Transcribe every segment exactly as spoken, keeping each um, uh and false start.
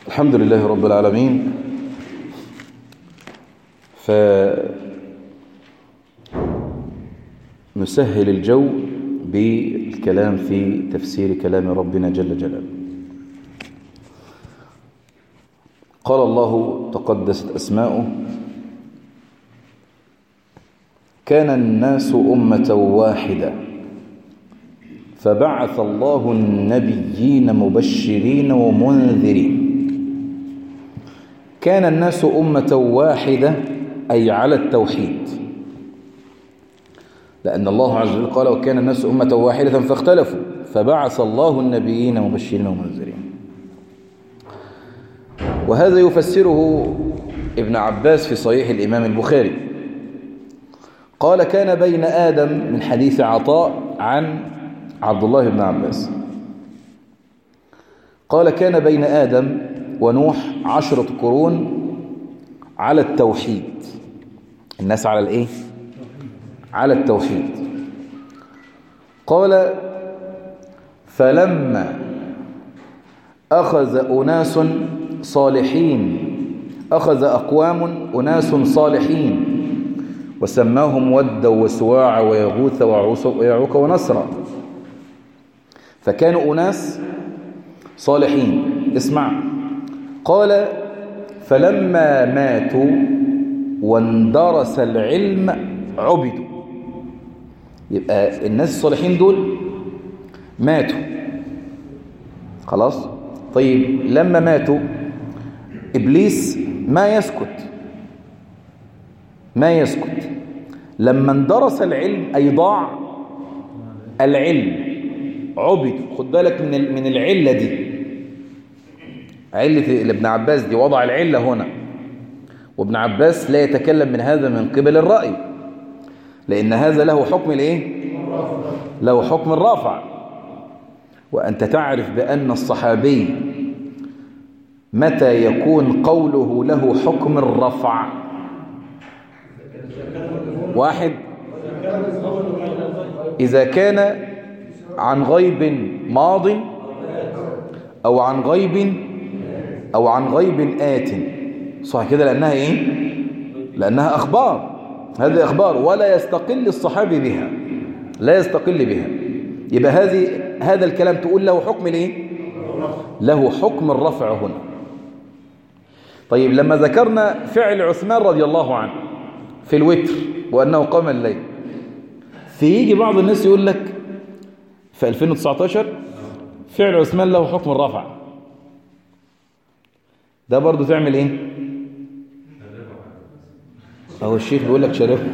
الحمد لله رب العالمين. فنسهل الجو بالكلام في تفسير كلام ربنا جل جلاله. قال الله تقدست أسماؤه: كان الناس أمة واحدة فبعث الله النبيين مبشرين ومنذرين. كان الناس أمة واحدة أي على التوحيد، لأن الله عز وجل قال: وكان الناس أمة واحدة فاختلفوا فبعث الله النبيين مبشرين ومنذرين. وهذا يفسره ابن عباس في صحيح الإمام البخاري، قال: كان بين آدم، من حديث عطاء عن عبد الله بن عباس، قال: كان بين آدم ونوح عشرة قرون على التوحيد. الناس على الايه؟ على التوحيد. قال: فلما أخذ أناس صالحين أخذ أقوام أناس صالحين وسماهم ود وسواع ويغوث ويعوق ونسرا. فكانوا أناس صالحين. اسمع، قال: فلما ماتوا واندرس العلم عبدوا. يبقى الناس الصالحين دول ماتوا خلاص. طيب لما ماتوا إبليس ما يسكت ما يسكت لما اندرس العلم أي ضاع العلم عبدوا. خد بالك من من العلة دي، علة ابن عباس دي وضع العلة هنا، وابن عباس لا يتكلم من هذا من قبل الرأي، لأن هذا له حكم الايه؟ له حكم الرفع. وأنت تعرف بأن الصحابي متى يكون قوله له حكم الرفع؟ واحد، إذا كان عن غيب ماض أو عن غيب أو عن غيب آت. صح كده؟ لأنها إيه؟ لأنها أخبار. هذه أخبار ولا يستقل الصحابي بها، لا يستقل بها. يبقى هذه هذا الكلام تقول له حكم الإيه؟ له حكم الرفع هنا. طيب لما ذكرنا فعل عثمان رضي الله عنه في الوتر وأنه قام الليل، فيجي بعض الناس يقول لك في ألفين وتسعتاشر فعل عثمان له حكم الرفع. ده برضو تعمل ايه؟ اهو الشيخ بيقول لك شرف.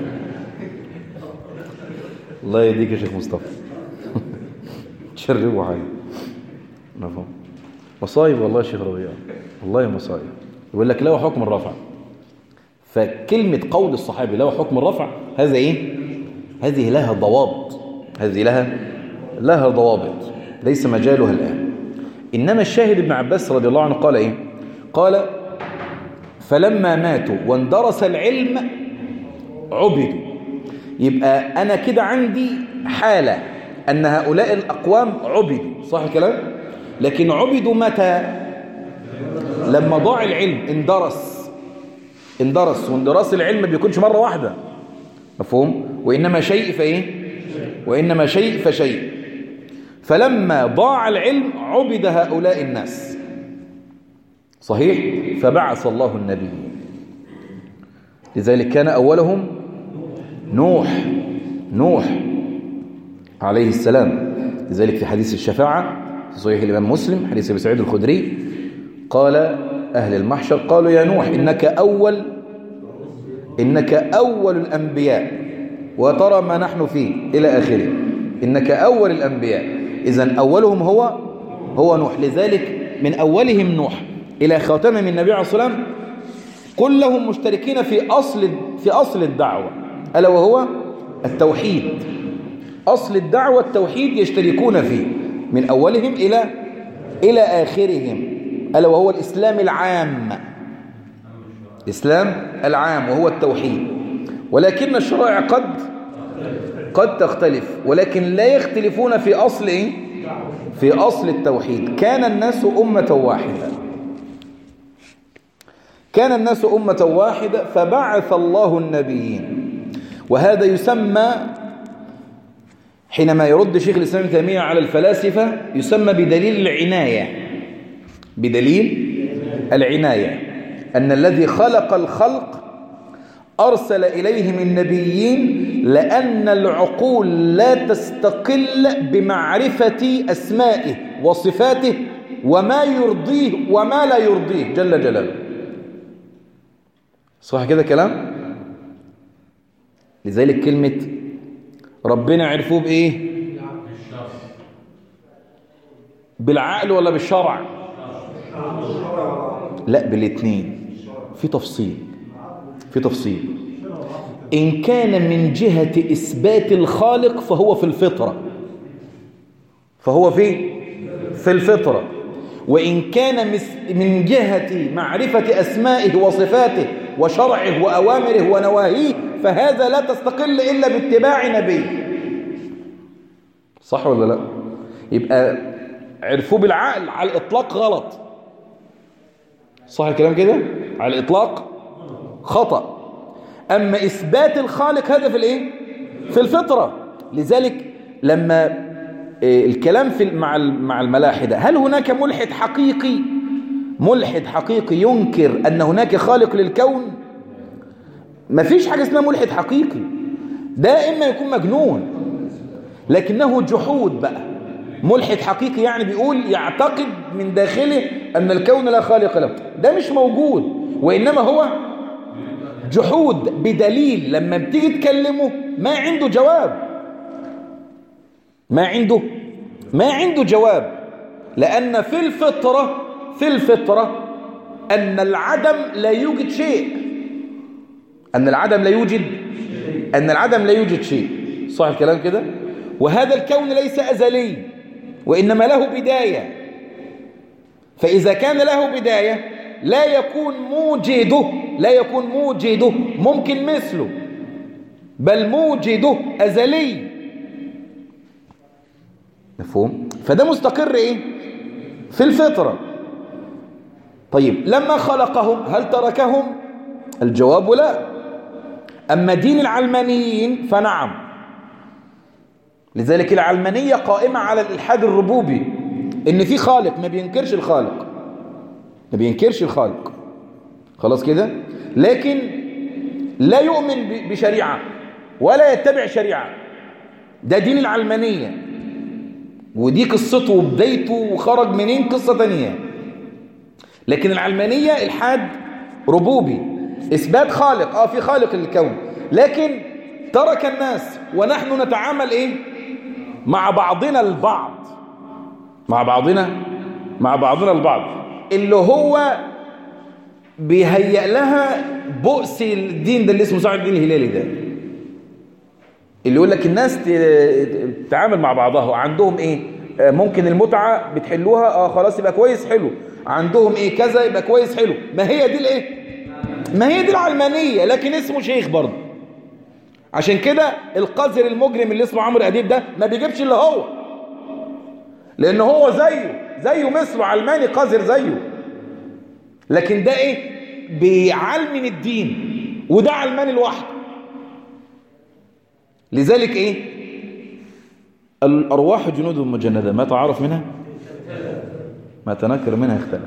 الله يهديك يا شيخ مصطفى. تشربوا حاجه مفهوم. مصايب والله يا شيخ ربيع، والله مصايب. يقول لك له حكم الرفع. فكلمه قول الصحابي له حكم الرفع هذا ايه؟ هذه لها ضوابط، هذه لها لها ضوابط ليس مجالها الآن. إنما الشاهد ابن عباس رضي الله عنه قال إيه؟ قال: فلما ماتوا واندرس العلم عبدوا. يبقى أنا كده عندي حالة أن هؤلاء الأقوام عبدوا، صح الكلام؟ لكن عبدوا متى؟ لما ضاع العلم، اندرس اندرس واندراس العلم ما بيكونش مرة واحدة، مفهوم؟ وإنما شيء فإيه؟ وإنما شيء فشيء. فلما ضاع العلم عبد هؤلاء الناس، صحيح؟ فبعث الله النبي. لذلك كان أولهم نوح نوح عليه السلام. لذلك في حديث الشفاعة في صحيح الإمام مسلم حديث أبي سعيد الخدري قال أهل المحشر قالوا: يا نوح إنك أول إنك أول الأنبياء وترى ما نحن فيه إلى آخره. إنك أول الأنبياء. إذن أولهم هو هو نوح. لذلك من أولهم نوح إلى خاتمهم النبي عليه الصلاة والسلام كلهم مشتركين في أصل في أصل الدعوة، ألا وهو التوحيد. أصل الدعوة التوحيد يشتركون فيه من أولهم إلى إلى آخرهم، ألا وهو الإسلام العام. الإسلام العام وهو التوحيد. ولكن الشرائع قد قد تختلف، ولكن لا يختلفون في أصل إيه؟ في أصل التوحيد. كان الناس أمة واحدة كان الناس أمة واحدة فبعث الله النبيين. وهذا يسمى حينما يرد شيخ الإسلام ابن تيمية على الفلاسفة يسمى بدليل العناية، بدليل العناية، أن الذي خلق الخلق أرسل إليهم النبيين لأن العقول لا تستقل بمعرفة أسمائه وصفاته وما يرضيه وما لا يرضيه جل جلاله. صح كده كلام؟ لذلك كلمة ربنا عرفوه بإيه؟ بالعقل ولا بالشرع؟ لا، بالاثنين. في تفصيل في تفصيل إن كان من جهة إثبات الخالق فهو في الفطرة، فهو في في الفطرة. وإن كان من جهة معرفة أسمائه وصفاته وشرعه وأوامره ونواهيه فهذا لا تستقل إلا باتباع نبي. صح ولا لا؟ يبقى عرفوه بالعقل على الإطلاق غلط. صح الكلام كده؟ على الإطلاق خطأ. أما إثبات الخالق هذا في الإيه؟ في الفطرة. لذلك لما الكلام في مع مع الملاحدة، هل هناك ملحد حقيقي ملحد حقيقي ينكر أن هناك خالق للكون؟ ما فيش حاجة اسمها ملحد حقيقي، ده إما يكون مجنون لكنه جحود بقى. ملحد حقيقي يعني بيقول يعتقد من داخله أن الكون لا خالق له، ده مش موجود، وإنما هو جحود بدليل لما بتيجي تكلمه ما عنده جواب، ما عنده ما عنده جواب. لأن في الفطرة في الفطرة أن العدم لا يوجد شيء، أن العدم لا يوجد أن العدم لا يوجد شيء. صح الكلام كده؟ وهذا الكون ليس أزلي وإنما له بداية، فإذا كان له بداية لا يكون موجده لا يكون موجده ممكن مثله، بل موجده أزلي. مفهوم؟ فده مستقر إيه؟ في الفطرة. طيب لما خلقهم هل تركهم؟ الجواب لا. أما دين العلمانيين فنعم. لذلك العلمانية قائمة على الإلحاد الربوبي، إن في خالق، ما بينكرش الخالق ما بينكرش الخالق خلاص كده، لكن لا يؤمن بشريعة ولا يتبع شريعة. ده دين العلمانية، ودي قصته وبدايته وخرج منين قصة تانية. لكن العلمانية الحاد ربوبي، إثبات خالق، آه في خالق للكون، لكن ترك الناس ونحن نتعامل إيه؟ مع بعضنا البعض مع بعضنا مع بعضنا البعض اللي هو بيهيئ لها بؤس الدين ده اللي اسمه سعد الدين الهلالي، ده اللي يقول لك الناس تتعامل مع بعضها. عندهم ايه؟ ممكن المتعة بتحلوها، اه خلاص يبقى كويس حلو. عندهم ايه كذا يبقى كويس حلو. ما هي دي الايه؟ ما هي دي العلمانية، لكن اسمه شيخ برضه. عشان كده القذر المجرم اللي اسمه عمرو أديب ده ما بيجيبش اللي هو، لأنه هو زيه زيه مثله علماني قذر زيه، لكن ده ايه؟ بيعلمن الدين، وده علماني لوحده. لذلك ايه؟ الأرواح جنود مجندة، ما تعرف منها ما تنكر منها اختلف.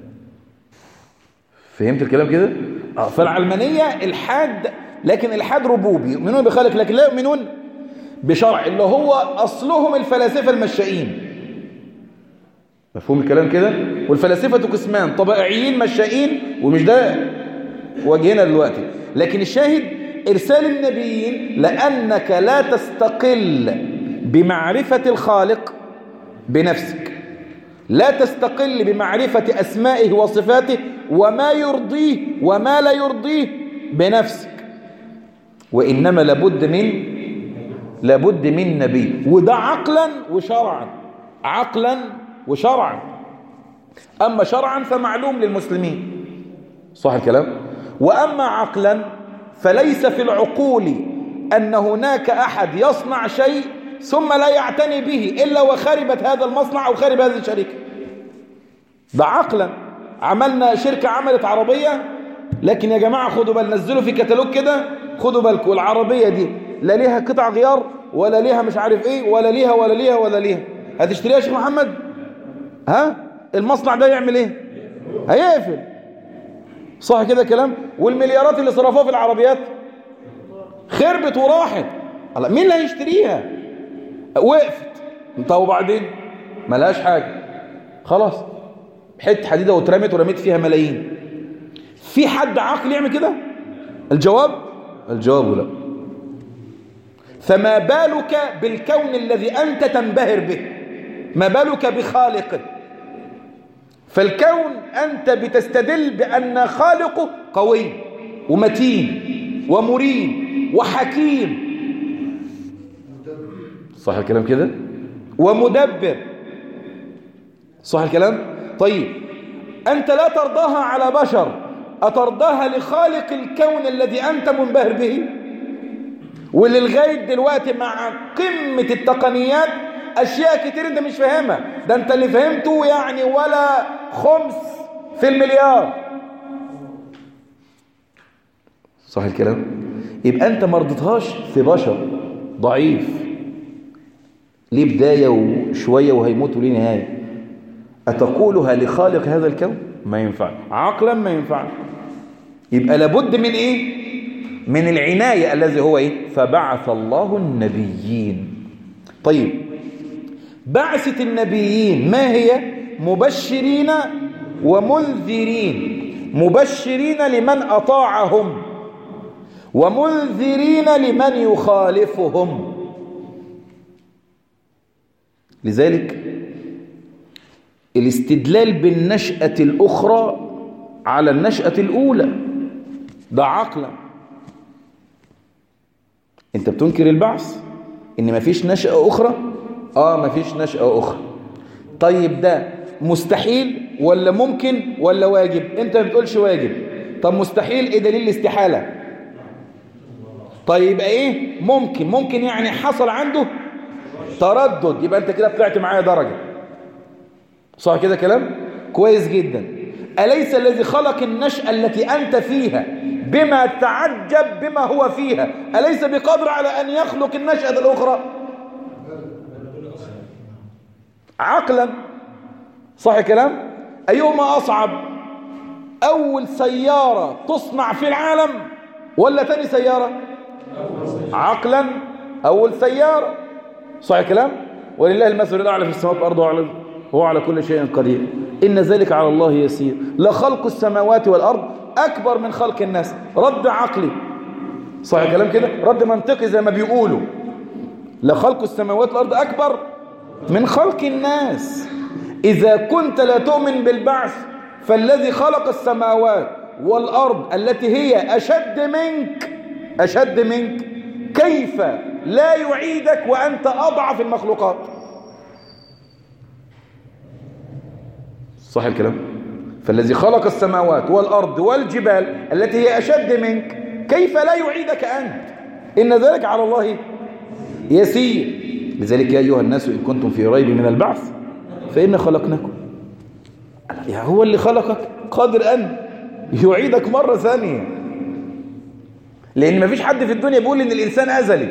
فهمت الكلام كده؟ آه فالعلمانية الحاد، لكن الحاد ربوبي، يؤمنون بخالق لكن لا يؤمنون بشرع، اللي هو أصلهم الفلاسفة المشائين. مفهوم الكلام كده؟ والفلاسفة قسمان، طبائعيين مشائين، ومش ده وجهنا دلوقتي. لكن الشاهد إرسال النبيين لأنك لا تستقل بمعرفة الخالق بنفسك، لا تستقل بمعرفة أسمائه وصفاته وما يرضيه وما لا يرضيه بنفسك، وإنما لابد من لابد من نبي. وده عقلا وشرعا، عقلا وشرعا. أما شرعا فمعلوم للمسلمين، صح الكلام؟ وأما عقلا فليس في العقول أن هناك أحد يصنع شيء ثم لا يعتني به إلا وخربت هذا المصنع أو خرب هذه الشركة. ده عقلا. عملنا شركة عملت عربية لكن يا جماعة خدوا بال، نزلوا في كتالوج كده، خدوا بالكم العربية دي لا ليها قطع غيار ولا ليها مش عارف ايه ولا ليها ولا ليها ولا ليها، هتشتريها يا شيخ محمد؟ ها المصنع ده يعمل ايه؟ هيقفل. صح كده كلام؟ والمليارات اللي صرفوها في العربيات خربت وراحت. مين اللي هيشتريها؟ وقفت. طب وبعدين ملهاش حاجة، خلاص حته حديده واترمت ورميت فيها ملايين. في حد عاقل يعمل كده؟ الجواب الجواب لا. فما بالك بالكون الذي أنت تنبهر به، ما بالك بخالقه؟ فالكون أنت بتستدل بأن خالقه قوي ومتين ومريد وحكيم، صح الكلام كده؟ ومدبر، صح الكلام؟ طيب أنت لا ترضاها على بشر، أترضاها لخالق الكون الذي أنت منبهر به؟ واللي لغاية دلوقتي مع قمة التقنيات أشياء كتير أنت مش فاهمها، ده أنت اللي فهمته يعني ولا خمس في المليار، صح الكلام؟ يبقى أنت مرضتهاش في بشر ضعيف ليه بداية وشوية وهيموت وليه نهاية، أتقولها لخالق هذا الكون؟ ما ينفع عقلا، ما ينفع. يبقى لابد من إيه؟ من العناية الذي هو إيه؟ فبعث الله النبيين. طيب بعثة النبيين ما هي؟ مبشرين ومنذرين، مبشرين لمن أطاعهم ومنذرين لمن يخالفهم. لذلك الاستدلال بالنشأة الأخرى على النشأة الأولى ده عقلا. انت بتنكر البعث ان مفيش نشأة أخرى؟ اه مفيش نشأة أخرى. طيب ده مستحيل ولا ممكن ولا واجب؟ انت ما بتقولش واجب. طب مستحيل ايه دليل الاستحالة؟ طيب ايه ممكن؟ ممكن يعني حصل عنده تردد، يبقى انت كده طلعت معايا درجة، صح كده كلام؟ كويس جدا. أليس الذي خلق النشأة التي أنت فيها بما تعجب بما هو فيها أليس بقادر على أن يخلق النشأة الأخرى؟ عقلا، صح كلام؟ أيهما أصعب؟ أول سيارة تصنع في العالم ولا تاني سيارة؟ عقلا أول سيارة، صح كلام؟ ولله المثل الأعلى في السماوات والأرض وعلى هو على كل شيء قدير. إن ذلك على الله يسير. لخلق السماوات والأرض أكبر من خلق الناس. رد عقلي، صح الكلام كده؟ رد منطقي زي ما بيقولوا. لخلق السماوات والأرض أكبر من خلق الناس. إذا كنت لا تؤمن بالبعث فالذي خلق السماوات والأرض التي هي أشد منك أشد منك كيف لا يعيدك وأنت أضعف المخلوقات؟ صح الكلام؟ فالذي خلق السماوات والأرض والجبال التي هي أشد منك كيف لا يعيدك أنت؟ إن ذلك على الله يسير. لذلك يا أيها الناس إن كنتم في ريب من البعث فإن خلقناكم. يعني هو اللي خلقك قادر أن يعيدك مرة ثانية، لأن مفيش حد في الدنيا بيقول إن الإنسان أزلي.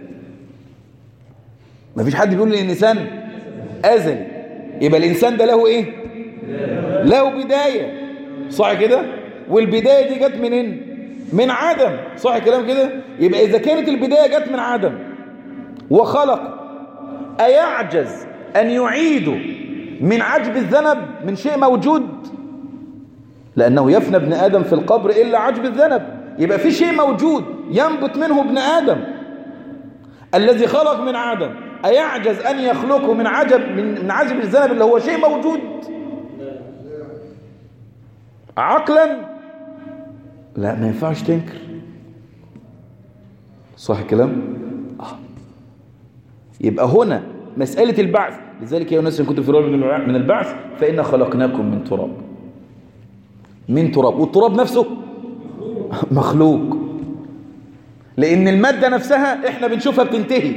مفيش حد بيقول إن الإنسان أزلي. يبقى الإنسان ده له إيه؟ له بداية، صح كده؟ والبداية دي جت منين؟ من عدم، صح كلام كده؟ يبقى إذا كانت البداية جت من عدم وخلق، أيعجز أن يعيده من عجب الذنب من شيء موجود؟ لأنه يفنى ابن آدم في القبر إلا عجب الذنب. يبقى في شيء موجود ينبت منه ابن آدم الذي خلق من عدم، أيعجز أن يخلقه من عجب من عجب الذنب اللي هو شيء موجود؟ عقلا لا، ما ينفعش تنكر، صح الكلام؟ آه. يبقى هنا مسألة البعث. لذلك يا الناس إن كنتم في ريب من البعث فإنا خلقناكم من تراب. من تراب، والتراب نفسه مخلوق، لأن المادة نفسها إحنا بنشوفها بتنتهي،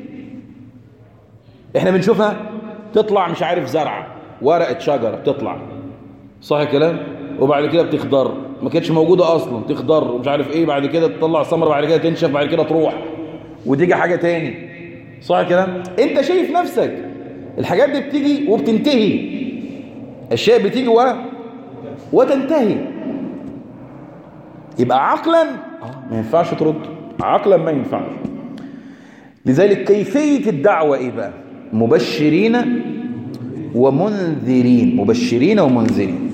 إحنا بنشوفها تطلع مش عارف زرعة، ورقة شجرة بتطلع، صح الكلام؟ وبعد كده بتخضر، ما كانتش موجودة أصلا تخضر ومش عارف إيه، بعد كده تطلع ثمرة، بعد كده تنشف، بعد كده تروح وتيجي حاجة تاني. صح كده؟ أنت شايف نفسك الحاجات دي بتيجي وبتنتهي، الشيء بتيجي و... وتنتهي. يبقى عقلا ما ينفعش ترد، عقلا ما ينفعش. لذلك كيفية الدعوة إيه بقى؟ مبشرين ومنذرين، مبشرين ومنذرين.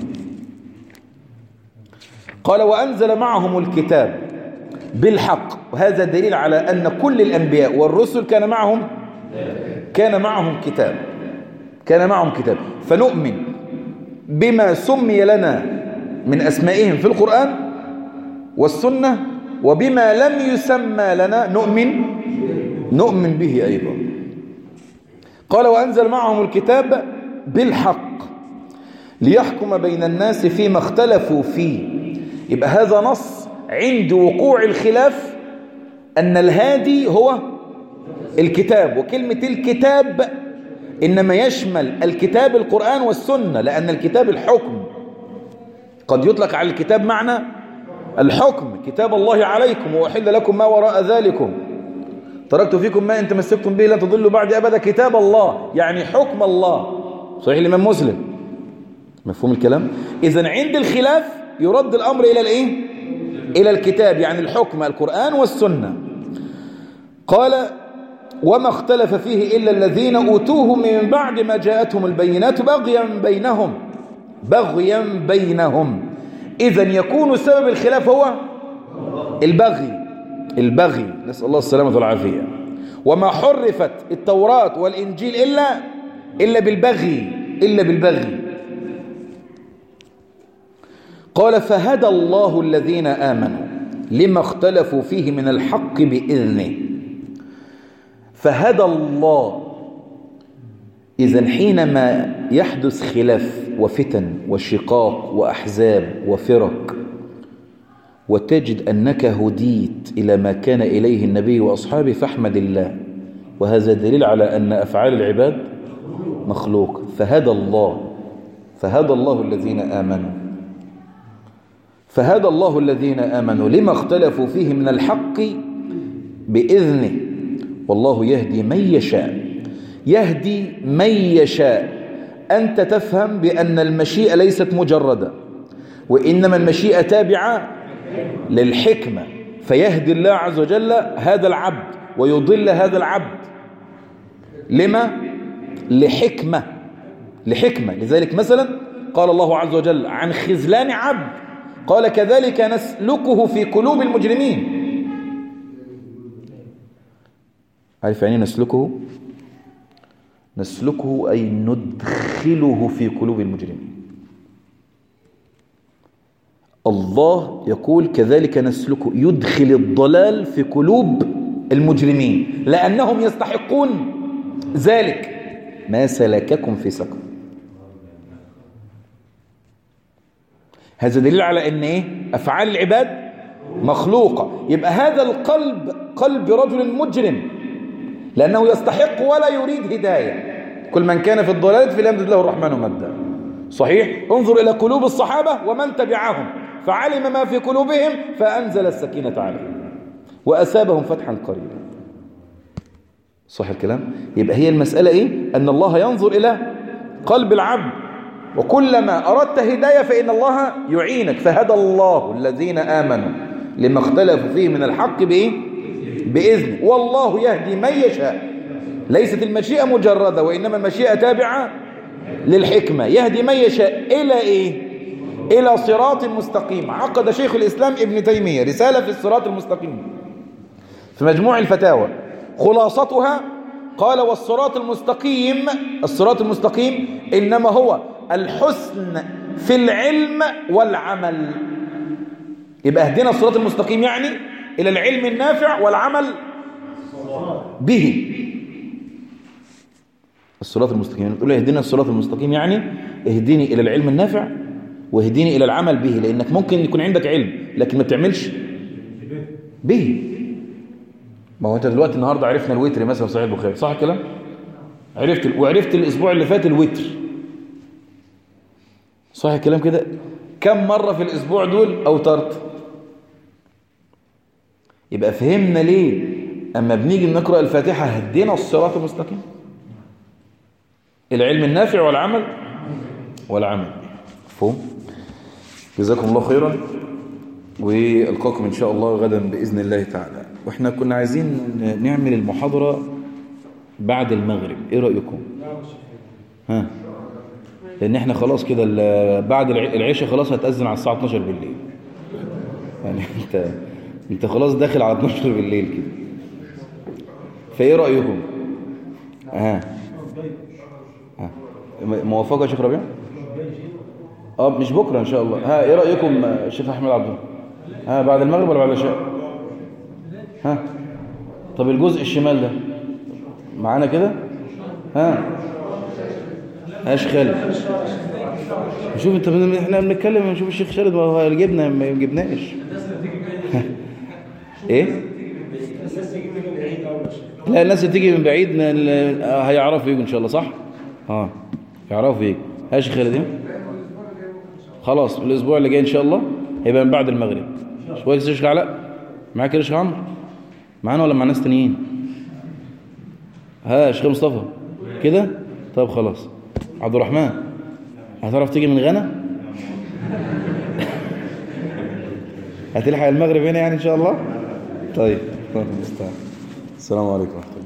قال وأنزل معهم الكتاب بالحق، وهذا دليل على أن كل الأنبياء والرسل كان معهم كان معهم كتاب كان معهم كتاب فنؤمن بما سمي لنا من أسمائهم في القرآن والسنة، وبما لم يسمى لنا نؤمن نؤمن به أيضا. قال وأنزل معهم الكتاب بالحق ليحكم بين الناس فيما اختلفوا فيه. يبقى هذا نص عند وقوع الخلاف أن الهادي هو الكتاب، وكلمة الكتاب إنما يشمل الكتاب القرآن والسنة، لأن الكتاب الحكم، قد يطلق على الكتاب معنى الحكم، كتاب الله عليكم وأحل لكم ما وراء ذلكم، تركت فيكم ما إن تمسكتم به لا تضلوا بعد أبدا، كتاب الله يعني حكم الله. صحيح الإمام مسلم. مفهوم الكلام؟ إذن عند الخلاف يرد الأمر إلى الإيه؟ إلى الكتاب يعني الحكم القرآن والسنة. قال وما اختلف فيه إلا الذين أوتوه من بعد ما جاءتهم البينات بغيا بينهم بغيا بينهم. إذن يكون سبب الخلاف هو البغي البغي نسأل الله السلامة والعافية. وما حرفت التوراة والإنجيل إلا إلا بالبغي إلا بالبغي. قال فهدى الله الذين آمنوا لما اختلفوا فيه من الحق بإذنه. فهدى الله. إذن حينما يحدث خلاف وفتن وشقاق وأحزاب وفرق وتجد أنك هديت إلى ما كان إليه النبي وأصحابه فاحمد الله، وهذا دليل على أن أفعال العباد مخلوق. فهدى الله فهدى الله الذين آمنوا فهدى الله الذين آمنوا لما اختلفوا فيه من الحق بإذنه والله يهدي من يشاء يهدي من يشاء. أنت تفهم بأن المشيئة ليست مجردة، وإنما المشيئة تابعة للحكمة، فيهدي الله عز وجل هذا العبد ويضل هذا العبد لما؟ لحكمة لحكمة. لذلك مثلا قال الله عز وجل عن خذلان عبد قال كذلك نسلكه في قلوب المجرمين. عارف يعني نسلكه؟ نسلكه أي ندخله في قلوب المجرمين. الله يقول كذلك نسلكه، يدخل الضلال في قلوب المجرمين لأنهم يستحقون ذلك. ما سلككم في سقر. هذا دليل على أن إيه؟ أفعال العباد مخلوقة. يبقى هذا القلب قلب رجل مجرم لأنه يستحق ولا يريد هداية. كل من كان في الضلال فليمدد له الرحمن مدا. صحيح؟ انظر إلى قلوب الصحابة ومن تبعهم فعلم ما في قلوبهم فأنزل السكينة عليهم وأسابهم فتحا قريبا. صح الكلام؟ يبقى هي المسألة إيه؟ أن الله ينظر إلى قلب العبد، وكلما أردت هداية فإن الله يعينك. فهدى الله الذين آمنوا لما اختلفوا فيه من الحق بإيه؟ بإذنه والله يهدي من يشاء. ليست المشيئة مجردة، وإنما المشيئة تابعة للحكمة. يهدي من يشاء إلى إيه؟ إلى صراط مستقيم. عقد شيخ الإسلام ابن تيمية رسالة في الصراط المستقيم في مجموع الفتاوى، خلاصتها قال والصراط المستقيم الصراط المستقيم إنما هو الحسن في العلم والعمل. يبقى اهدنا الصراط المستقيم يعني إلى العلم النافع والعمل به. الصراط المستقيم تقول اهدنا الصراط المستقيم يعني اهديني إلى العلم النافع واهديني إلى العمل به، لأنك ممكن يكون عندك علم لكن ما بتعملش به. ما هو أنت دلوقتي النهاردة عرفنا الوتر مثلا صحيح البخاري، صح الكلام؟ عرفت وعرفت الأسبوع اللي فات الوتر، صح الكلام كده؟ كم مرة في الأسبوع دول أوترت؟ يبقى فهمنا ليه أما بنيجي نقرأ الفاتحة هدينا الصراط المستقيم. العلم النافع والعمل والعمل فهم. جزاكم الله خيرا، والقاكم إن شاء الله غدا بإذن الله تعالى. وإحنا كنا عايزين نعمل المحاضرة بعد المغرب، إيه رأيكم؟ ها، لأن إحنا خلاص كده بعد العشاء خلاص هتأذن على الساعة اتناشر بالليل، يعني أنت أنت خلاص داخل على اتناشر بالليل كده. فإيه رأيكم؟ ها ها موافقة يا شيخ ربيع؟ اه مش بكرة ان شاء الله. ها ايه رأيكم الشيخ احمد عبد الله؟ ها بعد المغرب ولا بعد العشاء؟ ها طب الجزء الشمال ده معانا كده؟ ها ايش خالد؟ شوف انت، احنا بنتكلم نشوف الشيخ خالد ما جبنا ما جبناش. ايه؟ لا الناس اللي تيجي من بعيد هيعرفوا يجوا ان شاء الله، صح؟ اه يعرفوا يجوا. ها يا شيخ خالد ايه؟ خلاص الاسبوع اللي جاي ان شاء الله هيبقى من بعد المغرب. كويس يا شيخ علاء؟ معاك يا شيخ عمرو؟ معانا ولا مع ناس تانيين؟ ها يا شيخ مصطفى كده؟ طب خلاص. عبد الرحمن هتعرف تيجي من غانا؟ هتلحق المغرب هنا يعني ان شاء الله؟ طيب السلام عليكم ورحمة الله.